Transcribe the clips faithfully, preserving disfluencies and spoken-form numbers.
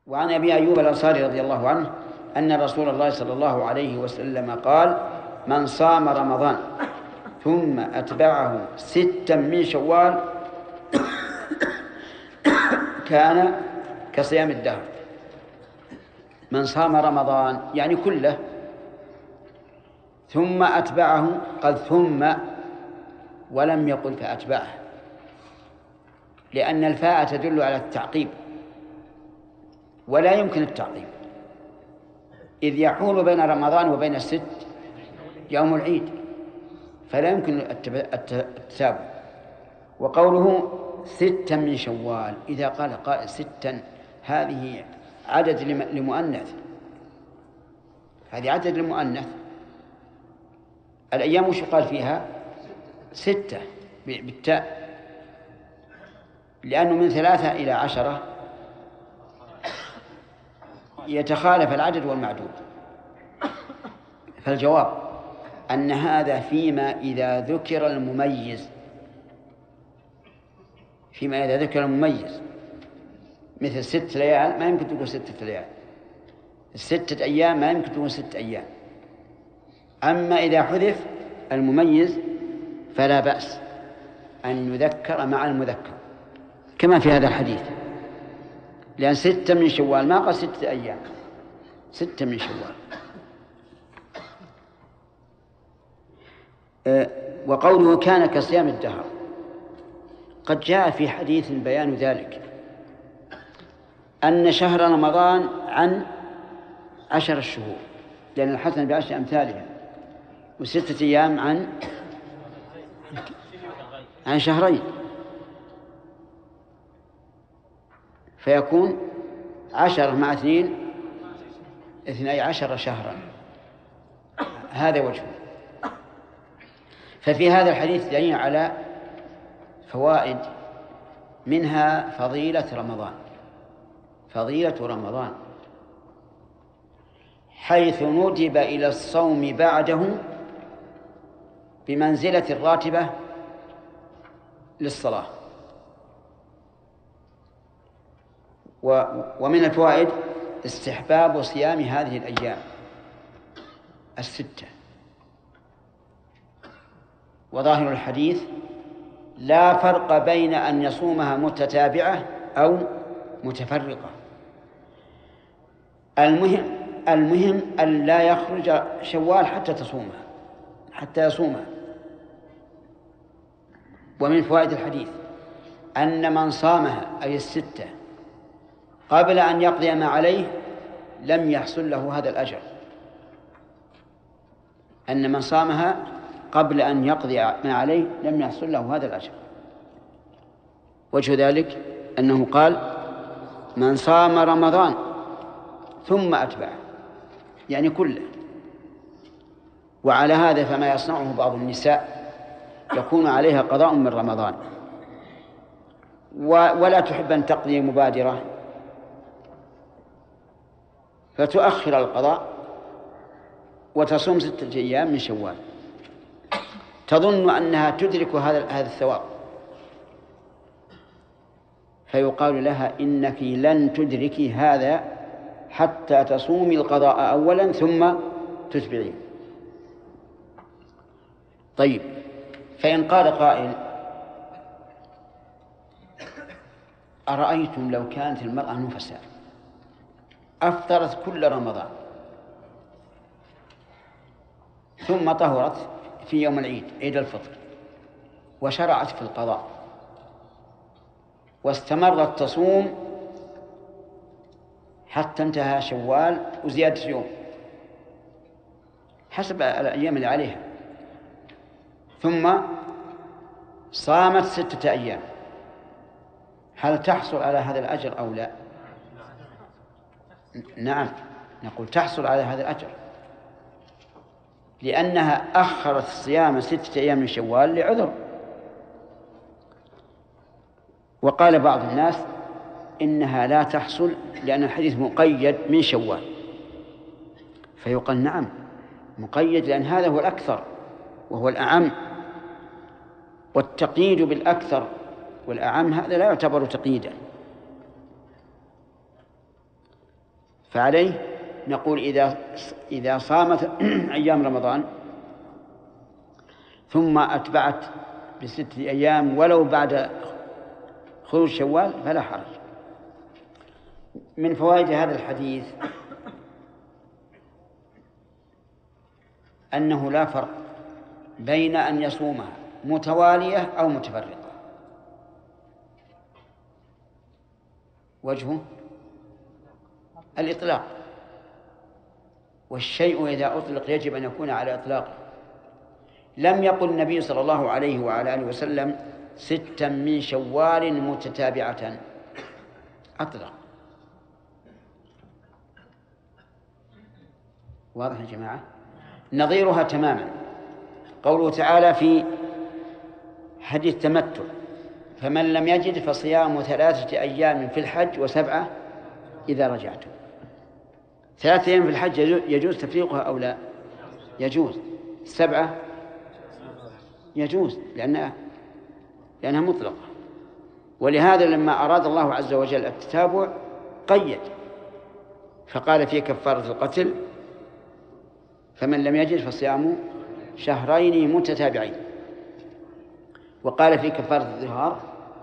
وعن أبي أيوب الأنصاري رضي الله عنه أن رسول الله صلى الله عليه وسلم قال: من صام رمضان ثم أتبعه ستا من شوال كان كصيام الدهر. من صام رمضان يعني كله، ثم أتبعه، قال ثم ولم يقل فأتبعه، لأن الفاء تدل على التعقيب ولا يمكن التعقيب، إذ يحول بين رمضان وبين الست يوم العيد، فلا يمكن التتابع. وقوله ستا من شوال، إذا قال قائل ستا هذه عدد لمؤنث، هذه عدد لمؤنث. الأيام وش قال فيها؟ ستة بالتاء، لأنه من ثلاثة إلى عشرة يتخالف العدد والمعدود. فالجواب أن هذا فيما إذا ذكر المميز، فيما إذا ذكر المميز مثل ست ليال ما يمكن تقول ستة ليال، ستة أيام ما يمكن تقول ست أيام. أما إذا حذف المميز فلا بأس أن يذكر مع المذكر كما في هذا الحديث، لأن ستة من شوال ما قال ستة أيام، ستة من شوال. أه وقوله كان كصيام الدهر، قد جاء في حديث بيان ذلك، أن شهر رمضان عن عشر الشهور، لأن الحسنة بعشر أمثالها، وستة أيام عن عن شهرين، فيكون عشرة مع اثنين اثني عشر شهرا. هذا وجهه. ففي هذا الحديث دليل على فوائد، منها فضيلة رمضان، فضيلة رمضان حيث ندب إلى الصوم بعده بمنزلة الراتبة للصلاة. ومن الفوائد استحباب صيام هذه الأيام الستة. وظاهر الحديث لا فرق بين أن يصومها متتابعة أو متفرقة، المهم المهم أن لا يخرج شوال حتى تصومها، حتى يصومها. ومن فوائد الحديث أن من صامها أي الستة قبل أن يقضي ما عليه لم يحصل له هذا الأجر، أن من صامها قبل أن يقضي ما عليه لم يحصل له هذا الأجر. وجه ذلك أنه قال: من صام رمضان ثم أتبعه، يعني كله. وعلى هذا فما يصنعه بعض النساء يكون عليها قضاء من رمضان ولا تحب أن تقضي مبادرة، فتؤخر القضاء وتصوم ستة أيام من شوال، تظن أنها تدرك هذا هذا الثواب، فيقال لها: إنك لن تدركي هذا حتى تصومي القضاء أولا ثم تتبعين. طيب، فإن قال قائل: أرأيتم لو كانت المرأة نفساء أفطرت كل رمضان ثم طهرت في يوم العيد، عيد الفطر، وشرعت في القضاء واستمرت تصوم حتى انتهى شوال وزيادة يوم حسب الأيام اللي عليها، ثم صامت ستة أيام، هل تحصل على هذا الأجر أو لا؟ نعم، نقول تحصل على هذا الأجر، لأنها أخرت الصيام ستة أيام من شوال لعذر. وقال بعض الناس إنها لا تحصل لأن الحديث مقيد من شوال، فيقال نعم مقيد، لأن هذا هو الأكثر وهو الأعم، والتقييد بالأكثر والأعم هذا لا يعتبر تقييدا. فعليه نقول إذا إذا صامت أيام رمضان ثم أتبعت بستة أيام ولو بعد خروج شوال فلا حرج. من فوائد هذا الحديث أنه لا فرق بين أن يصومها متوالية أو متفرقة. وجهه الإطلاق، والشيء إذا أطلق يجب أن يكون على إطلاقه. لم يقل النبي صلى الله عليه وعلى آله وسلم ستا من شوال متتابعة، أطلق. واضح يا جماعة؟ نظيرها تماما قوله تعالى في حديث تمتع: فمن لم يجد فصيام ثلاثة أيام في الحج وسبعة إذا رجعتم. ثلاثة أيام في الحج يجوز تفريقها أو لا؟ يجوز. سبعة يجوز لأنها لأنها مطلقة. ولهذا لما أراد الله عز وجل التتابع قيد، فقال في كفارة القتل: فمن لم يجد فصيام شهرين متتابعين. وقال في كفارة الظهار: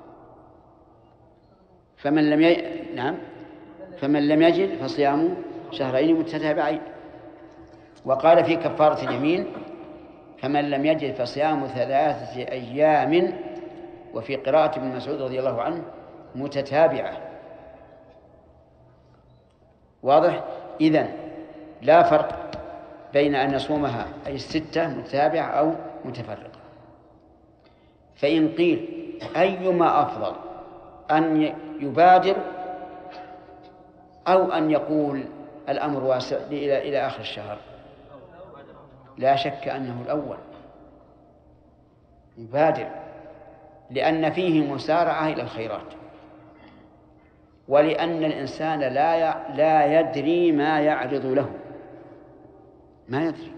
فمن لم ي... نعم فمن لم يجد فصيام شهرين متتابعين. وقال في كفارة اليمين: فمن لم يجد فصيام ثلاثة أيام. وفي قراءة ابن مسعود رضي الله عنه: متتابعة. واضح؟ إذن لا فرق بين أن يصومها أي الستة متتابعة أو متفرقة. فإن قيل أيما أفضل، أن يبادر أو أن يقول الأمر واسع إلى إلى آخر الشهر؟ لا شك أنه الأول، يبادر، لأن فيه مسارعة إلى الخيرات، ولأن الإنسان لا لا يدري ما يعرض له، ما يدري،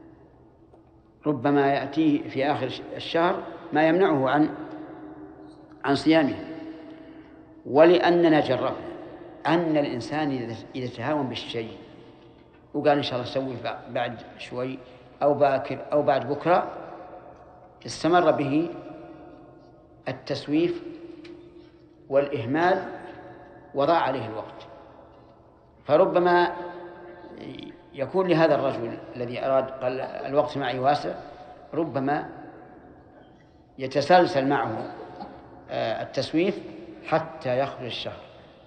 ربما يأتيه في آخر الشهر ما يمنعه عن عن صيامه. ولأننا جربنا أن الإنسان إذا تهاون بالشيء وقال إن شاء الله أسوي بعد شوي أو باكر أو بعد بكرة، استمر به التسويف والإهمال وضاع عليه الوقت. فربما يكون لهذا الرجل الذي أراد قال الوقت معي واسع، ربما يتسلسل معه التسويف حتى يخرج الشهر.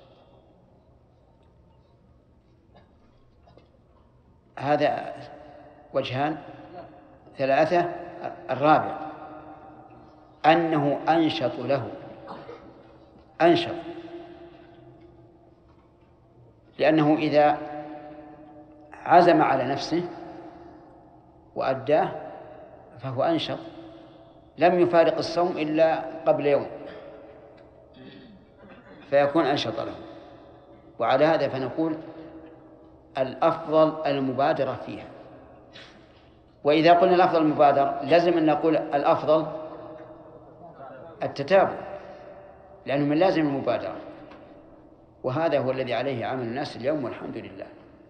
هذا وجهان ثلاثة. الرابع أنه أنشط له، أنشط، لأنه إذا عزم على نفسه وأداه فهو أنشط، لم يفارق الصوم إلا قبل يوم، فيكون أنشط له. وعلى هذا فنقول الأفضل المبادرة فيها. وإذا قلنا الأفضل المبادرة لازم أن نقول الأفضل التتابع، لأنه من لازم المبادرة، وهذا هو الذي عليه عمل الناس اليوم والحمد لله.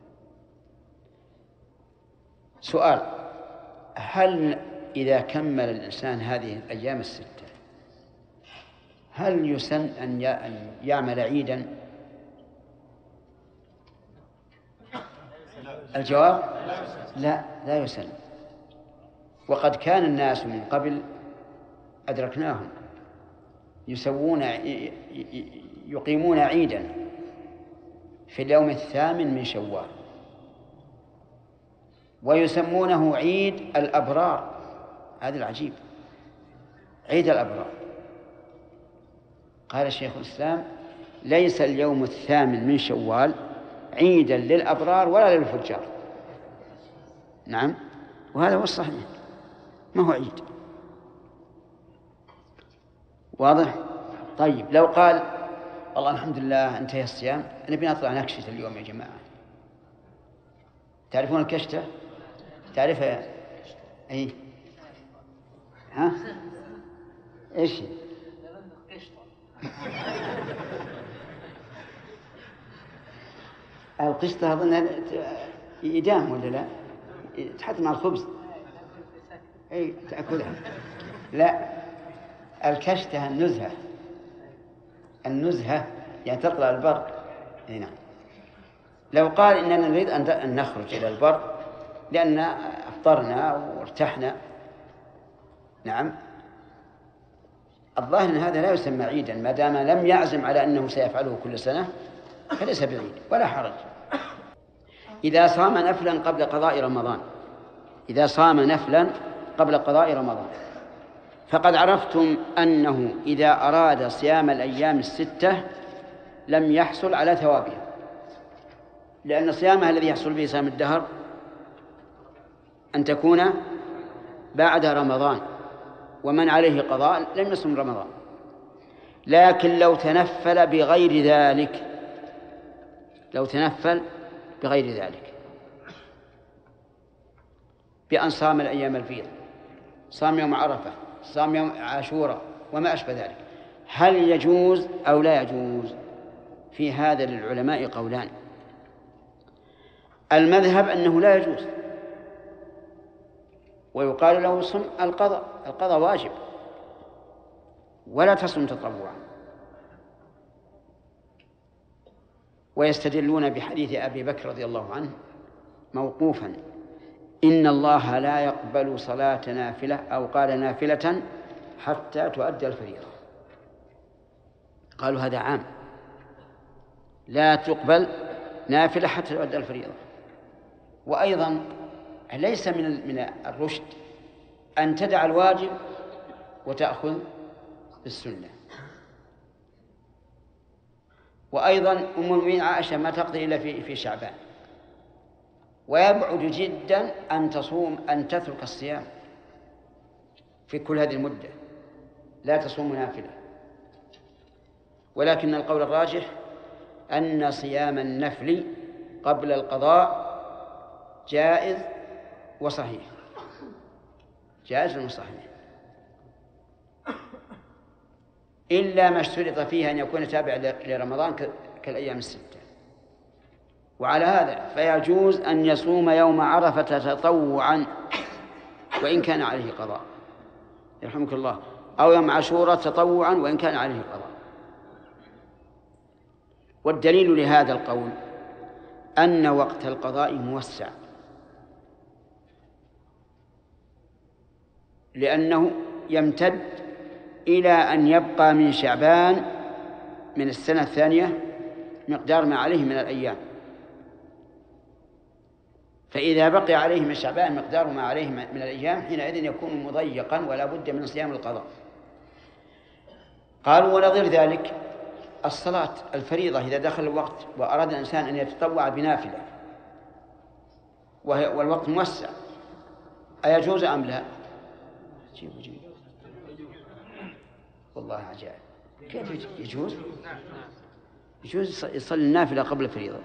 سؤال: هل إذا كمل الإنسان هذه الأيام الستة هل يسن أن يعمل عيدا؟ الجواب: لا، لا يسن. وقد كان الناس من قبل أدركناهم يسوون يقيمون عيدا في اليوم الثامن من شوال، ويسمونه عيد الأبرار. هذا العجيب، عيد الأبرار. قال الشيخ الإسلام: ليس اليوم الثامن من شوال عيدا للأبرار ولا للفجار. نعم، وهذا هو الصحيح، ما هو عيد. واضح؟ طيب، لو قال والله الحمد لله انتهى الصيام، نبي نطلع نكشت اليوم يا جماعة. تعرفون الكشتة؟ تعرفها؟ أي ها؟ إيش؟ القشطة أظن إدام ولا لا؟ تحط مع الخبز. أي تأكلها. لا، الكشتة النزهة، النزهة يعني تطلع البر. هنا لو قال إننا نريد أن نخرج إلى البر لأن أفطرنا وارتحنا، نعم، الظاهر أن هذا لا يسمى عيدا ما دام لم يعزم على أنه سيفعله كل سنة، فليس بعيد ولا حرج. إذا صام نفلا قبل قضاء رمضان، إذا صام نفلا قبل قضاء رمضان فقد عرفتم أنه إذا أراد صيام الأيام الستة لم يحصل على ثوابها، لأن صيامها الذي يحصل به صيام الدهر أن تكون بعد رمضان، ومن عليه قضاء لم يصم رمضان. لكن لو تنفل بغير ذلك، لو تنفل بغير ذلك بأن صام الأيام البيض، صام يوم عرفة، صام يوم عاشوراء وما أشبه ذلك، هل يجوز أو لا يجوز؟ في هذا للعلماء قولان. المذهب أنه لا يجوز، ويقال له صم القضاء، القضاء واجب ولا تصم تطوعا. ويستدلون بحديث أبي بكر رضي الله عنه موقوفا: إن الله لا يقبل صلاة نافلة، أو قال نافلة، حتى تؤدى الفريضة. قالوا هذا عام، لا تقبل نافلة حتى تؤدى الفريضة. وأيضا ليس من من الرشد أن تدع الواجب وتأخذ بالسنة. وأيضا أم المؤمنين عائشة ما تقضي إلا في في شعبان، ويبعد جدا أن تصوم أن تترك الصيام في كل هذه المدة، لا تصوم نافلة. ولكن القول الراجح أن صيام النفل قبل القضاء جائز وصحيح، جائز وصحيح، إلا ما اشترط فيها أن يكون تابع لرمضان كالأيام الستة. وعلى هذا فيجوز أن يصوم يوم عرفة تطوعا وإن كان عليه قضاء، يرحمك الله، أو يوم عاشوراء تطوعا وإن كان عليه قضاء. والدليل لهذا القول أن وقت القضاء موسع، لأنه يمتد إلى أن يبقى من شعبان من السنة الثانية مقدار ما عليه من الأيام. فإذا بقي عليه من شعبان مقدار ما عليه من الأيام حينئذ يكون مضيقا ولا بد من صيام القضاء. قالوا ونظير ذلك الصلاة الفريضة إذا دخل الوقت وأراد الإنسان أن يتطوع بنافلة والوقت موسع، أيجوز أم لا؟ جيب جيب. والله عجائب، كيف يجوز؟ يجوز يصلي النافلة قبل الفريضة،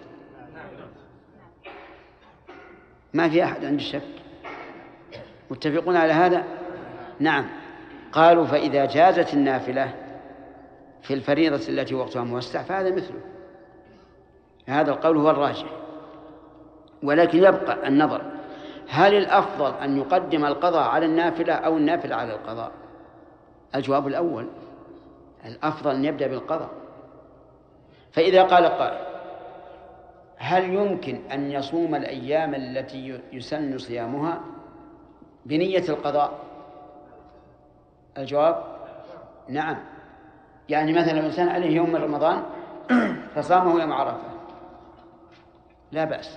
ما في أحد عنده شك، متفقون على هذا؟ نعم. قالوا فإذا جازت النافلة في الفريضة التي وقتها موسع فهذا مثله، هذا القول هو الراجح. ولكن يبقى النظر، هل الأفضل أن يقدم القضاء على النافلة أو النافلة على القضاء؟ الجواب الأول، الأفضل أن يبدأ بالقضاء. فإذا قال قائل هل يمكن أن يصوم الأيام التي يسن صيامها بنية القضاء؟ الجواب نعم. يعني مثلا الإنسان عليه يوم من رمضان فصامه يوم عرفة لا بأس،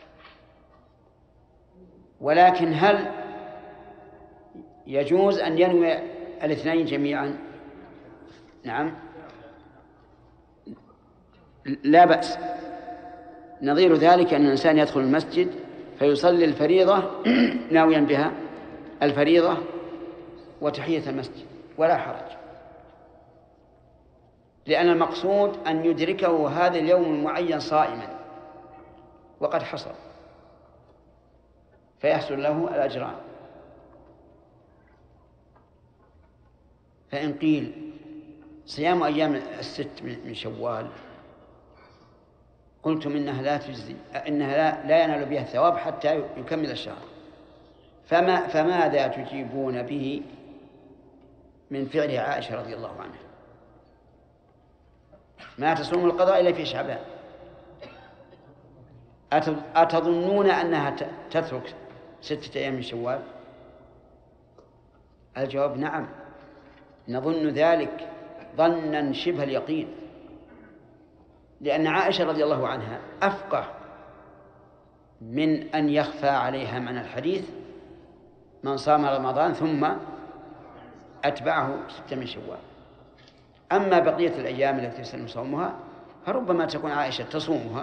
ولكن هل يجوز أن ينوي الاثنين جميعا؟ نعم لا بأس. نظير ذلك أن الإنسان يدخل المسجد فيصلي الفريضة ناويا بها الفريضة وتحية المسجد ولا حرج، لأن المقصود أن يدركه هذا اليوم المعين صائما وقد حصل فيحصل له الأجران. فإن قيل صيام أيام الست من شوال، قلتم إنها لا تجزي إنها لا, لا ينال بها الثواب حتى يكمل الشهر، فما فماذا تجيبون به من فعل عائشة رضي الله عنها؟ ما تصوم القضاء إلا في شعبان. أتظنون أنها تترك ستة أيام من شوال؟ الجواب نعم، نظن ذلك ظنا شبه اليقين، لأن عائشة رضي الله عنها أفقه من أن يخفى عليها معنى الحديث من صام رمضان ثم أتبعه ستة من شوال. أما بقية الأيام التي يسلم صومها فربما تكون عائشة تصومها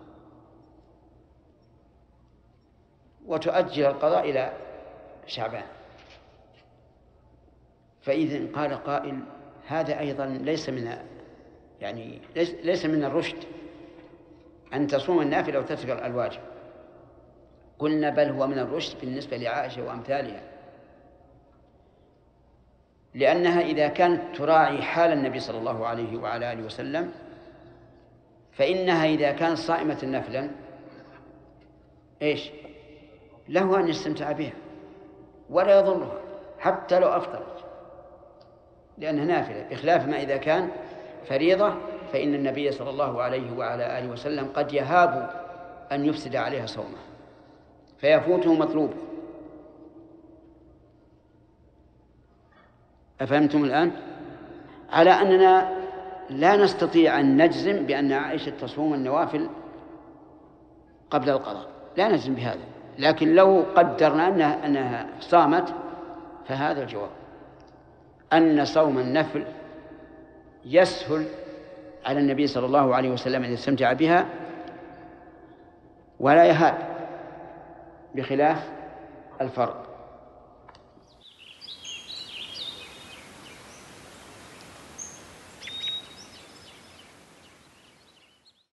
وتؤجل القضاء إلى شعبان. فإذا قال قائل هذا أيضا ليس من يعني ليس من الرشد أن تصوم النافلة وتترك الواجب. قلنا بل هو من الرشد بالنسبة لعائشة وأمثالها، لأنها إذا كانت تراعي حال النبي صلى الله عليه وعلى آله وسلم فإنها إذا كانت صائمة نفلا إيش له أن يستمتع بها ولا يضرها حتى لو أفطرت، لأنها نافلة، بخلاف ما إذا كان فريضة فإن النبي صلى الله عليه وعلى آله وسلم قد يهاب أن يفسد عليها صومه فيفوته مطلوب. أفهمتم الآن؟ على أننا لا نستطيع أن نجزم بأن عائشة تصوم النوافل قبل القضاء، لا نجزم بهذا، لكن لو قدرنا أنها, أنها صامت فهذا الجواب، أن صوم النفل يسهل على النبي صلى الله عليه وسلم أن يستمتع بها ولا يهاب، بخلاف الفرض.